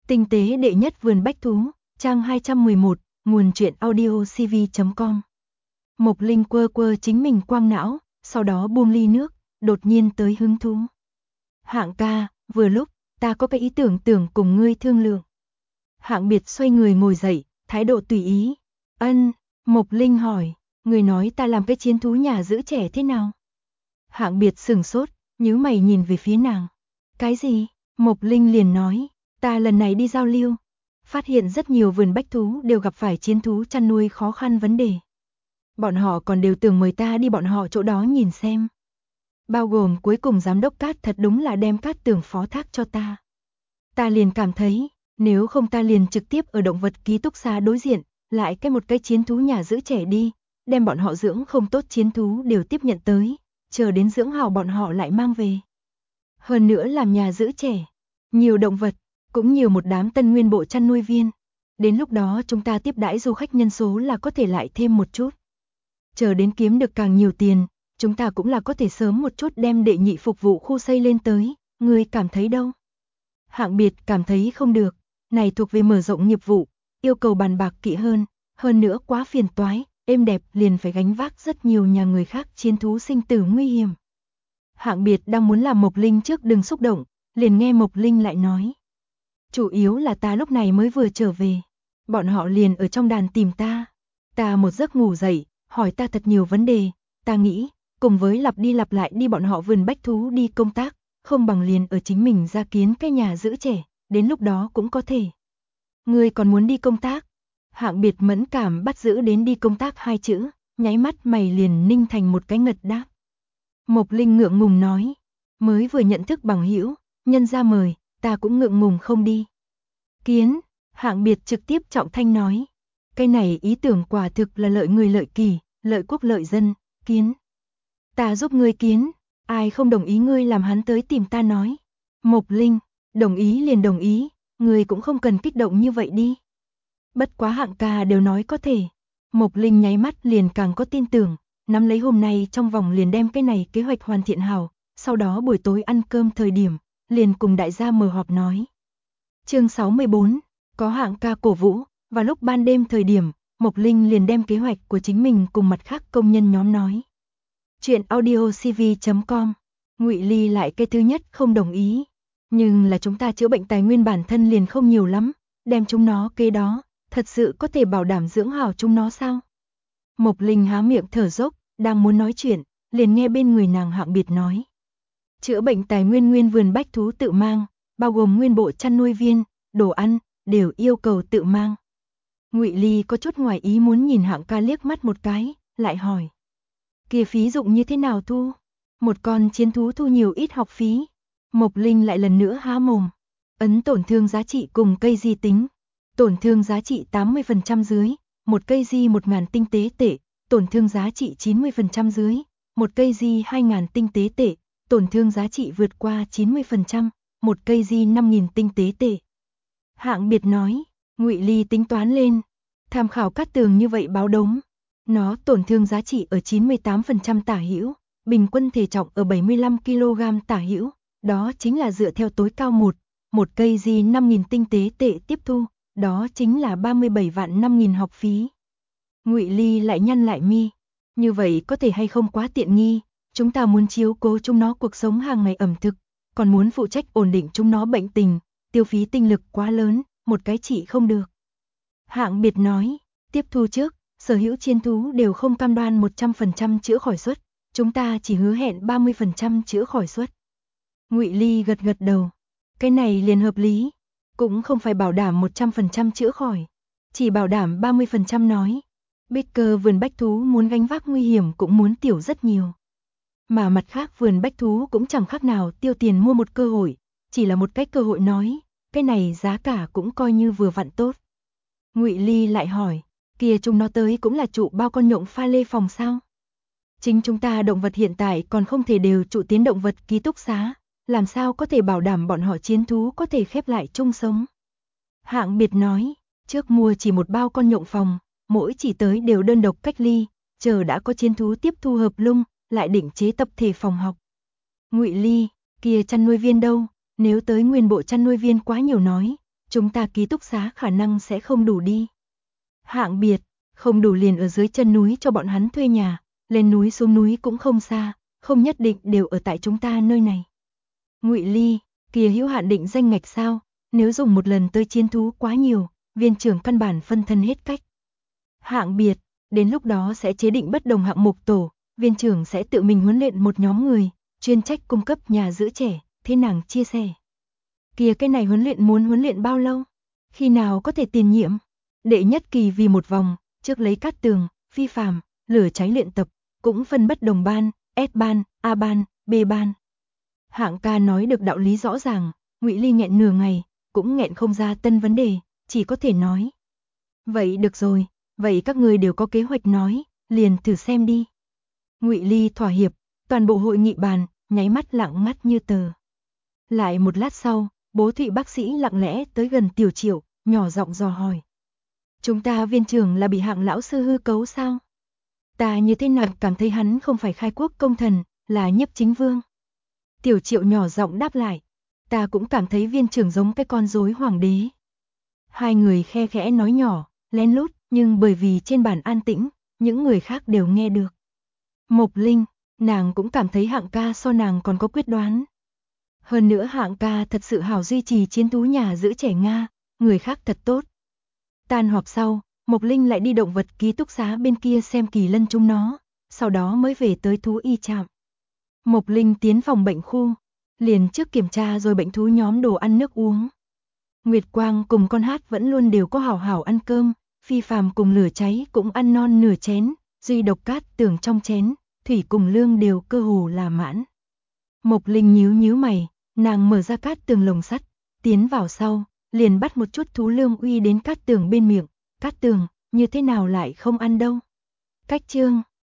Tinh tế đệ nhất vườn bách thú, trang 211, nguồn truyện audio cv.com. Mộc Linh quơ quơ chính mình quang não, sau đó buông ly nước, đột nhiên tới hứng thú. Hạng ca, vừa lúc, ta có cái ý tưởng cùng ngươi thương lượng. Hạng Biệt xoay người ngồi dậy, thái độ tùy ý. Ân, Mộc Linh hỏi, người nói ta làm cái chiến thú nhà giữ trẻ thế nào? Hạng Biệt sửng sốt, nhíu mày nhìn về phía nàng. Cái gì? Mộc Linh liền nói, ta lần này đi giao lưu, phát hiện rất nhiều vườn bách thú đều gặp phải chiến thú chăn nuôi khó khăn vấn đề. Bọn họ còn đều tưởng mời ta đi bọn họ chỗ đó nhìn xem. Bao gồm cuối cùng giám đốc Cát thật đúng là đem Cát Tường phó thác cho ta. Ta liền cảm thấy, nếu không ta liền trực tiếp ở động vật ký túc xá đối diện, lại một cái chiến thú nhà giữ trẻ đi, đem bọn họ dưỡng không tốt chiến thú đều tiếp nhận tới, chờ đến dưỡng hảo bọn họ lại mang về. Hơn nữa làm nhà giữ trẻ, nhiều động vật, cũng nhiều một đám tân nguyên bộ chăn nuôi viên. Đến lúc đó chúng ta tiếp đãi du khách nhân số là có thể lại thêm một chút. Chờ đến kiếm được càng nhiều tiền, chúng ta cũng là có thể sớm một chút đem đệ nhị phục vụ khu xây lên tới, ngươi cảm thấy đâu? Hạng Biệt cảm thấy không được, này thuộc về mở rộng nghiệp vụ, yêu cầu bàn bạc kỹ hơn nữa quá phiền toái, êm đẹp liền phải gánh vác rất nhiều nhà người khác chiến thú sinh tử nguy hiểm. Hạng Biệt đang muốn làm Mộc Linh trước đừng xúc động, liền nghe Mộc Linh lại nói. Chủ yếu là ta lúc này mới vừa trở về, bọn họ liền ở trong đàn tìm ta. Ta một giấc ngủ dậy, hỏi ta thật nhiều vấn đề, ta nghĩ, cùng với lặp đi lặp lại đi bọn họ vườn bách thú đi công tác, không bằng liền ở chính mình ra kiến cái nhà giữ trẻ, đến lúc đó cũng có thể. Ngươi còn muốn đi công tác? Hạng Biệt mẫn cảm bắt giữ đến đi công tác hai chữ, nháy mắt mày liền ninh thành một cái ngật đáp. Mộc Linh ngượng ngùng nói, mới vừa nhận thức bằng hữu, nhân ra mời, ta cũng ngượng ngùng không đi. Kiến, Hạng Biệt trực tiếp trọng thanh nói, cái này ý tưởng quả thực là lợi người lợi kỳ, lợi quốc lợi dân, kiến. Ta giúp ngươi kiến, ai không đồng ý ngươi làm hắn tới tìm ta nói. Mộc Linh, đồng ý liền đồng ý, ngươi cũng không cần kích động như vậy đi. Bất quá Hạng ca đều nói có thể. Mộc Linh nháy mắt liền càng có tin tưởng, nắm lấy hôm nay trong vòng liền đem cái này kế hoạch hoàn thiện hảo, sau đó buổi tối ăn cơm thời điểm, liền cùng đại gia mở họp nói. Chương 64, có Hạng ca cổ vũ, và lúc ban đêm thời điểm, Mộc Linh liền đem kế hoạch của chính mình cùng mặt khác công nhân nhóm nói. Chuyện audio cv.com, Ngụy Ly lại cái thứ nhất không đồng ý, nhưng là chúng ta chữa bệnh tài nguyên bản thân liền không nhiều lắm, đem chúng nó kế đó, thật sự có thể bảo đảm dưỡng hảo chúng nó sao? Mộc Linh há miệng thở dốc, đang muốn nói chuyện, liền nghe bên người nàng Hạng Biệt nói. Chữa bệnh tài nguyên nguyên vườn bách thú tự mang, bao gồm nguyên bộ chăn nuôi viên, đồ ăn, đều yêu cầu tự mang. Ngụy Ly có chút ngoài ý muốn nhìn Hạng ca liếc mắt một cái, lại hỏi. Kia phí dụng như thế nào thu? Một con chiến thú thu nhiều ít học phí? Mộc Linh lại lần nữa há mồm. Ấn tổn thương giá trị cùng cây di tính. Tổn thương giá trị 80% dưới, một cây di 1.000 tinh tế tệ, tổn thương giá trị 90% dưới, một cây di 2.000 tinh tế tệ, tổn thương giá trị vượt qua 90%, một cây di 5.000 tinh tế tệ. Hạng Biệt nói, Ngụy Ly tính toán lên, tham khảo Cát Tường như vậy báo đống. Nó tổn thương giá trị ở 98% tả hữu, bình quân thể trọng ở 75 kg tả hữu, đó chính là dựa theo tối cao một cây di 5.000 tinh tế tệ tiếp thu, đó chính là 37 vạn 5.000 học phí. Ngụy Ly lại nhăn lại mi, như vậy có thể hay không quá tiện nghi, chúng ta muốn chiếu cố chúng nó cuộc sống hàng ngày ẩm thực, còn muốn phụ trách ổn định chúng nó bệnh tình, tiêu phí tinh lực quá lớn, một cái chỉ không được. Hạng Biệt nói, tiếp thu trước, sở hữu chiến thú đều không cam đoan 100% chữa khỏi suất, chúng ta chỉ hứa hẹn 30% chữa khỏi suất. Ngụy Ly gật gật đầu, cái này liền hợp lý, cũng không phải bảo đảm 100% chữa khỏi, chỉ bảo đảm 30% nói. Baker vườn bách thú muốn gánh vác nguy hiểm cũng muốn tiểu rất nhiều. Mà mặt khác vườn bách thú cũng chẳng khác nào tiêu tiền mua một cơ hội, chỉ là một cái cơ hội nói, cái này giá cả cũng coi như vừa vặn tốt. Ngụy Ly lại hỏi, kia chúng nó tới cũng là trụ bao con nhộng pha lê phòng sao? Chính chúng ta động vật hiện tại còn không thể đều trụ tiến động vật ký túc xá, làm sao có thể bảo đảm bọn họ chiến thú có thể khép lại chung sống? Hạng Biệt nói, trước mua chỉ một bao con nhộng phòng, mỗi chỉ tới đều đơn độc cách ly, chờ đã có chiến thú tiếp thu hợp lung, lại định chế tập thể phòng học. Ngụy Ly, kia chăn nuôi viên đâu? Nếu tới nguyên bộ chăn nuôi viên quá nhiều nói, chúng ta ký túc xá khả năng sẽ không đủ đi. Hạng biệt, không đủ liền ở dưới chân núi cho bọn hắn thuê nhà, lên núi xuống núi cũng không xa, không nhất định đều ở tại chúng ta nơi này. Ngụy Ly, kia hữu hạn định danh ngạch sao, nếu dùng một lần tới chiến thú quá nhiều, viên trưởng căn bản phân thân hết cách. Hạng biệt, đến lúc đó sẽ chế định bất đồng hạng mục tổ, viên trưởng sẽ tự mình huấn luyện một nhóm người, chuyên trách cung cấp nhà giữ trẻ, thế nàng chia sẻ. Kia cái này huấn luyện muốn huấn luyện bao lâu? Khi nào có thể tiền nhiệm? Đệ nhất kỳ vì một vòng, trước lấy Cát Tường, Phi Phàm, Lửa Cháy luyện tập, cũng phân bất đồng ban, S ban, A ban, B ban. Hạng ca nói được đạo lý rõ ràng, Ngụy Ly nghẹn nửa ngày, cũng nghẹn không ra tân vấn đề, chỉ có thể nói. Vậy được rồi, vậy các người đều có kế hoạch nói, liền thử xem đi. Ngụy Ly thỏa hiệp, toàn bộ hội nghị bàn, nháy mắt lặng ngắt như tờ. Lại một lát sau, Bố Thụy bác sĩ lặng lẽ tới gần Tiểu Triệu, nhỏ giọng dò hỏi. Chúng ta viên trưởng là bị Hạng lão sư hư cấu sao? Ta như thế nào cảm thấy hắn không phải khai quốc công thần, là Nhiếp Chính Vương. Tiểu Triệu nhỏ giọng đáp lại. Ta cũng cảm thấy viên trưởng giống cái con rối hoàng đế. Hai người khe khẽ nói nhỏ, lén lút, nhưng bởi vì trên bàn an tĩnh, những người khác đều nghe được. Mộc Linh, nàng cũng cảm thấy Hạng ca so nàng còn có quyết đoán. Hơn nữa Hạng ca thật sự hảo duy trì chiến thú nhà giữ trẻ Nga, người khác thật tốt. Tan họp sau, Mộc Linh lại đi động vật ký túc xá bên kia xem Kỳ Lân chúng nó, sau đó mới về tới thú y trạm. Mộc Linh tiến phòng bệnh khu, liền trước kiểm tra rồi bệnh thú nhóm đồ ăn nước uống. Nguyệt Quang cùng con Hát vẫn luôn đều có hảo hảo ăn cơm, Phi Phàm cùng Lửa Cháy cũng ăn non nửa chén, duy độc Cát Tường trong chén, Thủy cùng Lương đều cơ hồ là mãn. Mộc Linh nhíu nhíu mày, nàng mở ra Cát Tường lồng sắt, tiến vào sau, liền bắt một chút thú lương uy đến Cát Tường bên miệng. Cát Tường, như thế nào lại không ăn đâu? Cách chương